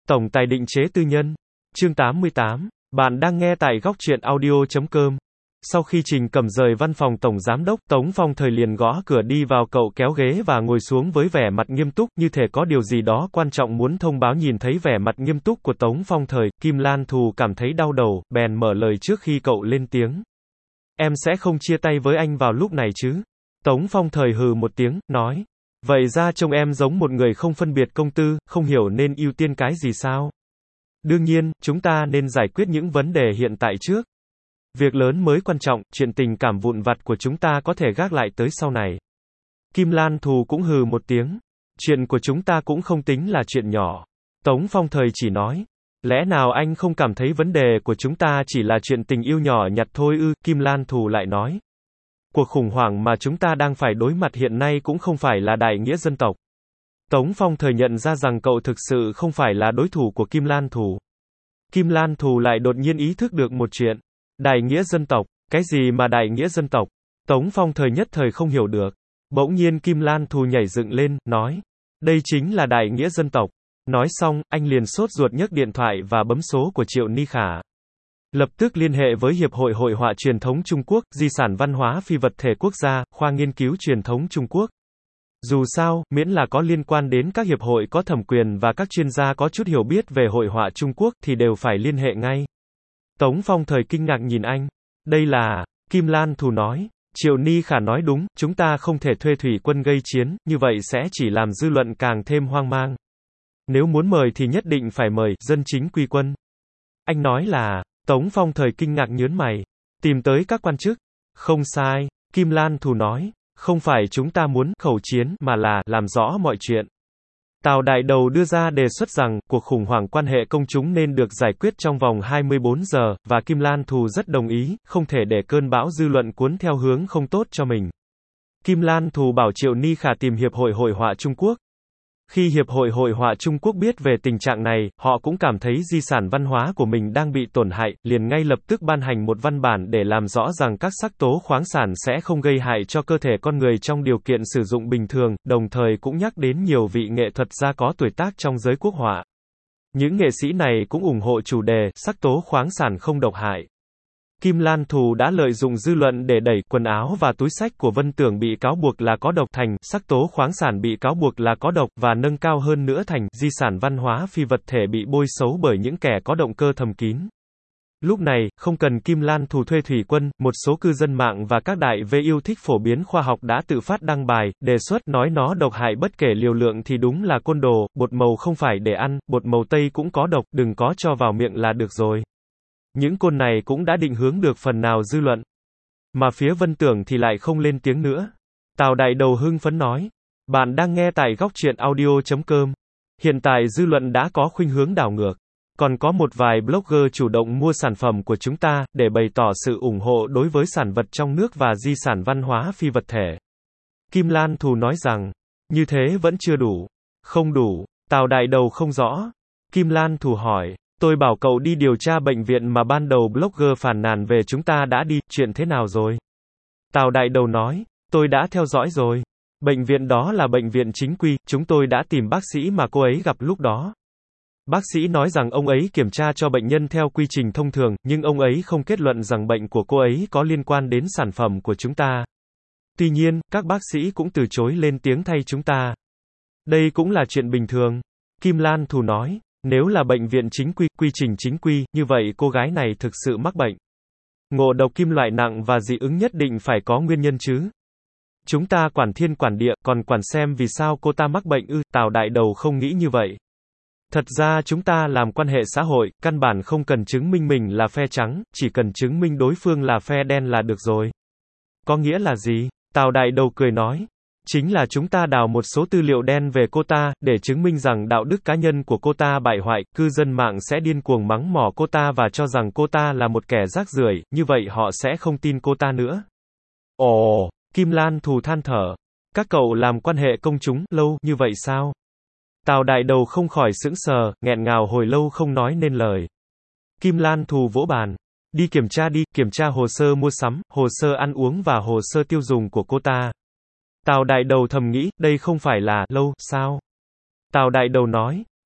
Tổng tài định chế tư nhân. Chương 88. Bạn đang nghe tại góc truyện audio.com. Sau khi Trình Cẩm rời văn phòng Tổng Giám đốc, Tống Phong Thời liền gõ cửa đi vào, cậu kéo ghế và ngồi xuống với vẻ mặt nghiêm túc, như thể có điều gì đó quan trọng muốn thông báo. Nhìn thấy vẻ mặt nghiêm túc của Tống Phong Thời, Kim Lan Thù cảm thấy đau đầu, bèn mở lời trước khi cậu lên tiếng. Em sẽ không chia tay với anh vào lúc này chứ? Tống Phong Thời hừ một tiếng, nói. Vậy ra trông em giống một người không phân biệt công tư, không hiểu nên ưu tiên cái gì sao? Đương nhiên, chúng ta nên giải quyết những vấn đề hiện tại trước. Việc lớn mới quan trọng, chuyện tình cảm vụn vặt của chúng ta có thể gác lại tới sau này. Kim Lan Thù cũng hừ một tiếng. Chuyện của chúng ta cũng không tính là chuyện nhỏ. Tống Phong Thời chỉ nói. Lẽ nào anh không cảm thấy vấn đề của chúng ta chỉ là chuyện tình yêu nhỏ nhặt thôi ư? Kim Lan Thù lại nói. Cuộc khủng hoảng mà chúng ta đang phải đối mặt hiện nay cũng không phải là đại nghĩa dân tộc. Tống Phong Thời nhận ra rằng cậu thực sự không phải là đối thủ của Kim Lan Thù. Kim Lan Thù lại đột nhiên ý thức được một chuyện. Đại nghĩa dân tộc, cái gì mà đại nghĩa dân tộc? Tống Phong Thời nhất thời không hiểu được. Bỗng nhiên Kim Lan Thù nhảy dựng lên, nói. Đây chính là đại nghĩa dân tộc. Nói xong, anh liền sốt ruột nhấc điện thoại và bấm số của Triệu Ni Khả. Lập tức liên hệ với Hiệp hội Hội họa Truyền thống Trung Quốc, Di sản Văn hóa Phi vật thể quốc gia, khoa nghiên cứu truyền thống Trung Quốc. Dù sao, miễn là có liên quan đến các hiệp hội có thẩm quyền và các chuyên gia có chút hiểu biết về hội họa Trung Quốc thì đều phải liên hệ ngay. Tống Phong Thời kinh ngạc nhìn anh. Đây là... Kim Lan Thù nói. Triệu Ni Khả nói đúng, chúng ta không thể thuê thủy quân gây chiến, như vậy sẽ chỉ làm dư luận càng thêm hoang mang. Nếu muốn mời thì nhất định phải mời dân chính quy quân. Anh nói là... Tống Phong Thời kinh ngạc nhớn mày. Tìm tới các quan chức. Không sai. Kim Lan Thù nói. Không phải chúng ta muốn khẩu chiến mà là làm rõ mọi chuyện. Tào Đại Đầu đưa ra đề xuất rằng cuộc khủng hoảng quan hệ công chúng nên được giải quyết trong vòng 24 giờ, và Kim Lan Thù rất đồng ý, không thể để cơn bão dư luận cuốn theo hướng không tốt cho mình. Kim Lan Thù bảo Triệu Ni Khả tìm Hiệp hội Hội họa Trung Quốc. Khi Hiệp hội Hội họa Trung Quốc biết về tình trạng này, họ cũng cảm thấy di sản văn hóa của mình đang bị tổn hại, liền ngay lập tức ban hành một văn bản để làm rõ rằng các sắc tố khoáng sản sẽ không gây hại cho cơ thể con người trong điều kiện sử dụng bình thường, đồng thời cũng nhắc đến nhiều vị nghệ thuật gia có tuổi tác trong giới quốc họa. Những nghệ sĩ này cũng ủng hộ chủ đề sắc tố khoáng sản không độc hại. Kim Lan Thù đã lợi dụng dư luận để đẩy quần áo và túi xách của Vân Tưởng bị cáo buộc là có độc thành sắc tố khoáng sản bị cáo buộc là có độc, và nâng cao hơn nữa thành di sản văn hóa phi vật thể bị bôi xấu bởi những kẻ có động cơ thầm kín. Lúc này, không cần Kim Lan Thù thuê thủy quân, một số cư dân mạng và các đại V yêu thích phổ biến khoa học đã tự phát đăng bài, đề xuất nói nó độc hại bất kể liều lượng thì đúng là côn đồ, bột màu không phải để ăn, bột màu tây cũng có độc, đừng có cho vào miệng là được rồi. Những côn này cũng đã định hướng được phần nào dư luận. Mà phía Vân Tưởng thì lại không lên tiếng nữa. Tào Đại Đầu hưng phấn nói. Bạn đang nghe tại góc truyện audio.com. Hiện tại dư luận đã có khuynh hướng đảo ngược. Còn có một vài blogger chủ động mua sản phẩm của chúng ta, để bày tỏ sự ủng hộ đối với sản vật trong nước và di sản văn hóa phi vật thể. Kim Lan Thù nói rằng, như thế vẫn chưa đủ. Không đủ. Tào Đại Đầu không rõ. Kim Lan Thù hỏi. Tôi bảo cậu đi điều tra bệnh viện mà ban đầu blogger phàn nàn về chúng ta đã đi, chuyện thế nào rồi? Tào Đại Đầu nói, tôi đã theo dõi rồi. Bệnh viện đó là bệnh viện chính quy, chúng tôi đã tìm bác sĩ mà cô ấy gặp lúc đó. Bác sĩ nói rằng ông ấy kiểm tra cho bệnh nhân theo quy trình thông thường, nhưng ông ấy không kết luận rằng bệnh của cô ấy có liên quan đến sản phẩm của chúng ta. Tuy nhiên, các bác sĩ cũng từ chối lên tiếng thay chúng ta. Đây cũng là chuyện bình thường. Kim Lan Thù nói. Nếu là bệnh viện chính quy, quy trình chính quy, như vậy cô gái này thực sự mắc bệnh. Ngộ độc kim loại nặng và dị ứng nhất định phải có nguyên nhân chứ. Chúng ta quản thiên quản địa, còn quản xem vì sao cô ta mắc bệnh ư? Tào Đại Đầu không nghĩ như vậy. Thật ra chúng ta làm quan hệ xã hội, căn bản không cần chứng minh mình là phe trắng, chỉ cần chứng minh đối phương là phe đen là được rồi. Có nghĩa là gì? Tào Đại Đầu cười nói. Chính là chúng ta đào một số tư liệu đen về cô ta, để chứng minh rằng đạo đức cá nhân của cô ta bại hoại, cư dân mạng sẽ điên cuồng mắng mỏ cô ta và cho rằng cô ta là một kẻ rác rưởi, như vậy họ sẽ không tin cô ta nữa. Ồ, Kim Lan Thù than thở. Các cậu làm quan hệ công chúng lâu như vậy sao? Tào Đại Đầu không khỏi sững sờ, nghẹn ngào hồi lâu không nói nên lời. Kim Lan Thù vỗ bàn. Đi, kiểm tra hồ sơ mua sắm, hồ sơ ăn uống và hồ sơ tiêu dùng của cô ta. Tào Đại Đầu thầm nghĩ, đây không phải là lâu sao? Tào Đại Đầu nói,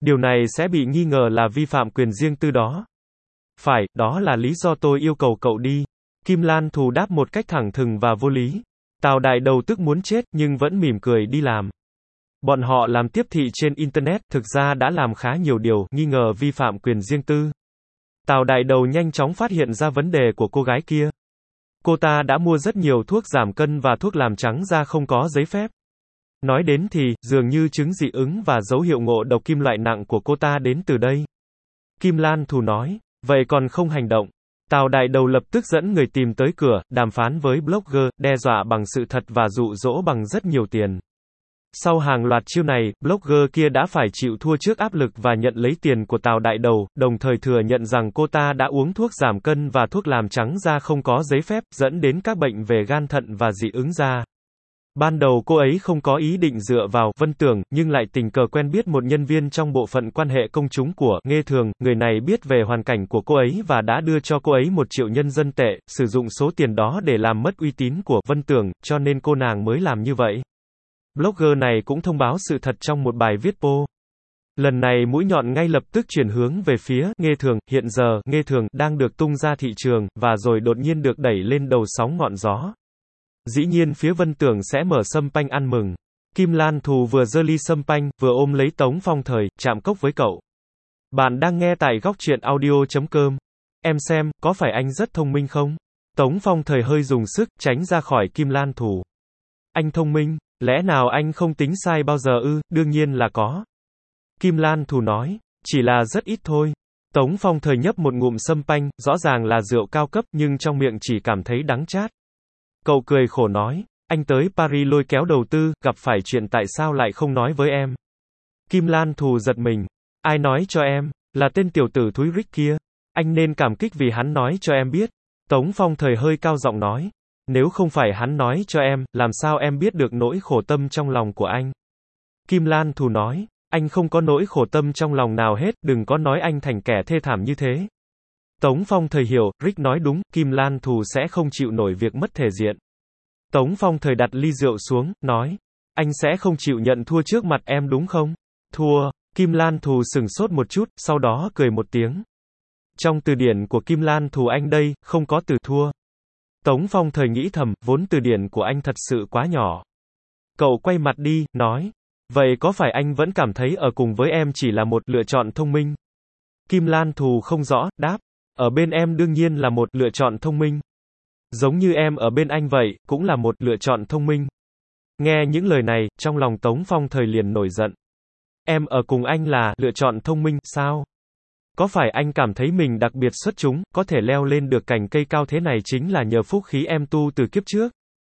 Điều này sẽ bị nghi ngờ là vi phạm quyền riêng tư đó. Phải, đó là lý do tôi yêu cầu cậu đi. Kim Lan Thù đáp một cách thẳng thừng và vô lý. Tào Đại Đầu tức muốn chết, nhưng vẫn mỉm cười đi làm. Bọn họ làm tiếp thị trên Internet, thực ra đã làm khá nhiều điều, nghi ngờ vi phạm quyền riêng tư. Tào Đại Đầu nhanh chóng phát hiện ra vấn đề của cô gái kia. Cô ta đã mua rất nhiều thuốc giảm cân và thuốc làm trắng da không có giấy phép. Nói đến thì, dường như chứng dị ứng và dấu hiệu ngộ độc kim loại nặng của cô ta đến từ đây. Kim Lan Thù nói, vậy còn không hành động. Tào Đại Đầu lập tức dẫn người tìm tới cửa, đàm phán với blogger, đe dọa bằng sự thật và dụ dỗ bằng rất nhiều tiền. Sau hàng loạt chiêu này, blogger kia đã phải chịu thua trước áp lực và nhận lấy tiền của Tào Đại Đầu, đồng thời thừa nhận rằng cô ta đã uống thuốc giảm cân và thuốc làm trắng da không có giấy phép, dẫn đến các bệnh về gan thận và dị ứng da. Ban đầu cô ấy không có ý định dựa vào Vân Tưởng, nhưng lại tình cờ quen biết một nhân viên trong bộ phận quan hệ công chúng của Nghê Thường, người này biết về hoàn cảnh của cô ấy và đã đưa cho cô ấy 1 triệu nhân dân tệ, sử dụng số tiền đó để làm mất uy tín của Vân Tưởng, cho nên cô nàng mới làm như vậy. Blogger này cũng thông báo sự thật trong một bài viết po. Lần này mũi nhọn ngay lập tức chuyển hướng về phía Nghê Thường, hiện giờ Nghê Thường đang được tung ra thị trường, và rồi đột nhiên được đẩy lên đầu sóng ngọn gió. Dĩ nhiên phía Vân Tưởng sẽ mở sâm panh ăn mừng. Kim Lan Thù vừa giơ ly sâm panh, vừa ôm lấy Tống Phong Thời, chạm cốc với cậu. Bạn đang nghe tại góc truyện audio.com. Em xem, có phải anh rất thông minh không? Tống Phong Thời hơi dùng sức, tránh ra khỏi Kim Lan Thù. Anh thông minh? Lẽ nào anh không tính sai bao giờ ư? Đương nhiên là có. Kim Lan Thù nói, chỉ là rất ít thôi. Tống Phong Thời nhấp một ngụm sâm panh, rõ ràng là rượu cao cấp, nhưng trong miệng chỉ cảm thấy đắng chát. Cậu cười khổ nói, anh tới Paris lôi kéo đầu tư, gặp phải chuyện tại sao lại không nói với em? Kim Lan Thù giật mình. Ai nói cho em? Là tên tiểu tử thúi Rick kia. Anh nên cảm kích vì hắn nói cho em biết. Tống Phong Thời hơi cao giọng nói. Nếu không phải hắn nói cho em, làm sao em biết được nỗi khổ tâm trong lòng của anh? Kim Lan Thù nói, anh không có nỗi khổ tâm trong lòng nào hết, đừng có nói anh thành kẻ thê thảm như thế. Tống Phong Thời hiểu, Rick nói đúng, Kim Lan Thù sẽ không chịu nổi việc mất thể diện. Tống Phong Thời đặt ly rượu xuống, nói, anh sẽ không chịu nhận thua trước mặt em đúng không? Thua. Kim Lan Thù sửng sốt một chút, sau đó cười một tiếng. Trong từ điển của Kim Lan Thù anh đây, không có từ thua. Tống Phong Thời nghĩ thầm, vốn từ điển của anh thật sự quá nhỏ. Cậu quay mặt đi, nói, vậy có phải anh vẫn cảm thấy ở cùng với em chỉ là một lựa chọn thông minh? Kim Lan Thù không rõ, đáp, ở bên em đương nhiên là một lựa chọn thông minh. Giống như em ở bên anh vậy, cũng là một lựa chọn thông minh. Nghe những lời này, trong lòng Tống Phong Thời liền nổi giận. Em ở cùng anh là lựa chọn thông minh, sao? Có phải anh cảm thấy mình đặc biệt xuất chúng, có thể leo lên được cành cây cao thế này chính là nhờ phúc khí em tu từ kiếp trước?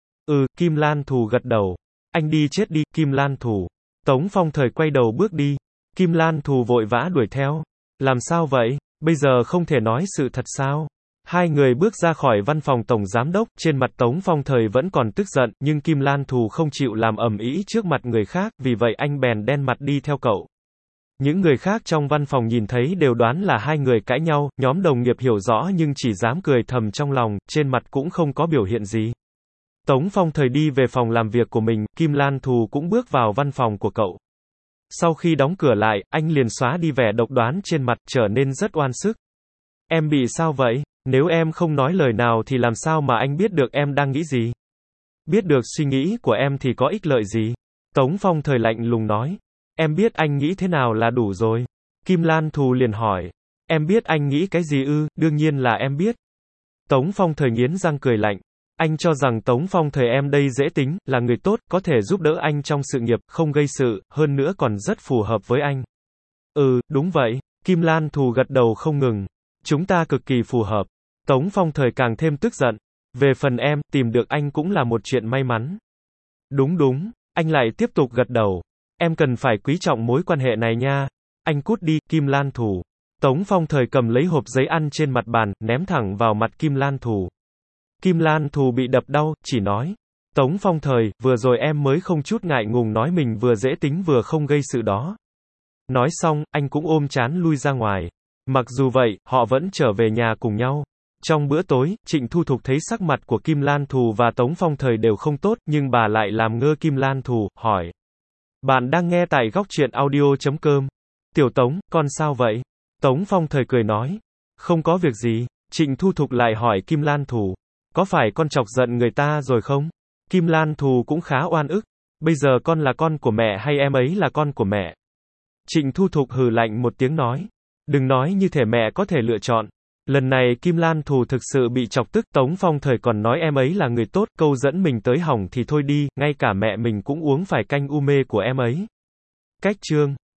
Kim Lan Thù gật đầu. Anh đi chết đi, Kim Lan Thù. Tống Phong Thời quay đầu bước đi. Kim Lan Thù vội vã đuổi theo. Làm sao vậy? Bây giờ không thể nói sự thật sao? Hai người bước ra khỏi văn phòng tổng giám đốc, trên mặt Tống Phong Thời vẫn còn tức giận, nhưng Kim Lan Thù không chịu làm ầm ĩ trước mặt người khác, vì vậy anh bèn đen mặt đi theo cậu. Những người khác trong văn phòng nhìn thấy đều đoán là hai người cãi nhau, nhóm đồng nghiệp hiểu rõ nhưng chỉ dám cười thầm trong lòng, trên mặt cũng không có biểu hiện gì. Tống Phong Thời đi về phòng làm việc của mình, Kim Lan Thù cũng bước vào văn phòng của cậu. Sau khi đóng cửa lại, anh liền xóa đi vẻ độc đoán trên mặt, trở nên rất oan sức. Em bị sao vậy? Nếu em không nói lời nào thì làm sao mà anh biết được em đang nghĩ gì? Biết được suy nghĩ của em thì có ích lợi gì? Tống Phong Thời lạnh lùng nói. Em biết anh nghĩ thế nào là đủ rồi. Kim Lan Thù liền hỏi. Em biết anh nghĩ cái gì ư? Đương nhiên là em biết. Tống Phong Thời nghiến răng cười lạnh. Anh cho rằng Tống Phong Thời em đây dễ tính, là người tốt, có thể giúp đỡ anh trong sự nghiệp, không gây sự, hơn nữa còn rất phù hợp với anh. Đúng vậy. Kim Lan Thù gật đầu không ngừng. Chúng ta cực kỳ phù hợp. Tống Phong Thời càng thêm tức giận. Về phần em, tìm được anh cũng là một chuyện may mắn. Đúng, anh lại tiếp tục gật đầu. Em cần phải quý trọng mối quan hệ này nha. Anh cút đi, Kim Lan Thù. Tống Phong Thời cầm lấy hộp giấy ăn trên mặt bàn, ném thẳng vào mặt Kim Lan Thù. Kim Lan Thù bị đập đau, chỉ nói. Tống Phong Thời, vừa rồi em mới không chút ngại ngùng nói mình vừa dễ tính vừa không gây sự đó. Nói xong, anh cũng ôm trán lui ra ngoài. Mặc dù vậy, họ vẫn trở về nhà cùng nhau. Trong bữa tối, Trịnh Thu Thục thấy sắc mặt của Kim Lan Thù và Tống Phong Thời đều không tốt, nhưng bà lại làm ngơ Kim Lan Thù, hỏi. Bạn đang nghe tại góc truyện audio.com. Tiểu Tống, con sao vậy? Tống Phong Thời cười nói. Không có việc gì. Trịnh Thu Thục lại hỏi Kim Lan Thù. Có phải con chọc giận người ta rồi không? Kim Lan Thù cũng khá oan ức. Bây giờ con là con của mẹ hay em ấy là con của mẹ? Trịnh Thu Thục hừ lạnh một tiếng nói. Đừng nói như thể mẹ có thể lựa chọn. Lần này Kim Lan Thù thực sự bị chọc tức, Tống Phong Thời còn nói em ấy là người tốt, câu dẫn mình tới hỏng thì thôi đi, ngay cả mẹ mình cũng uống phải canh u mê của em ấy. Cách chương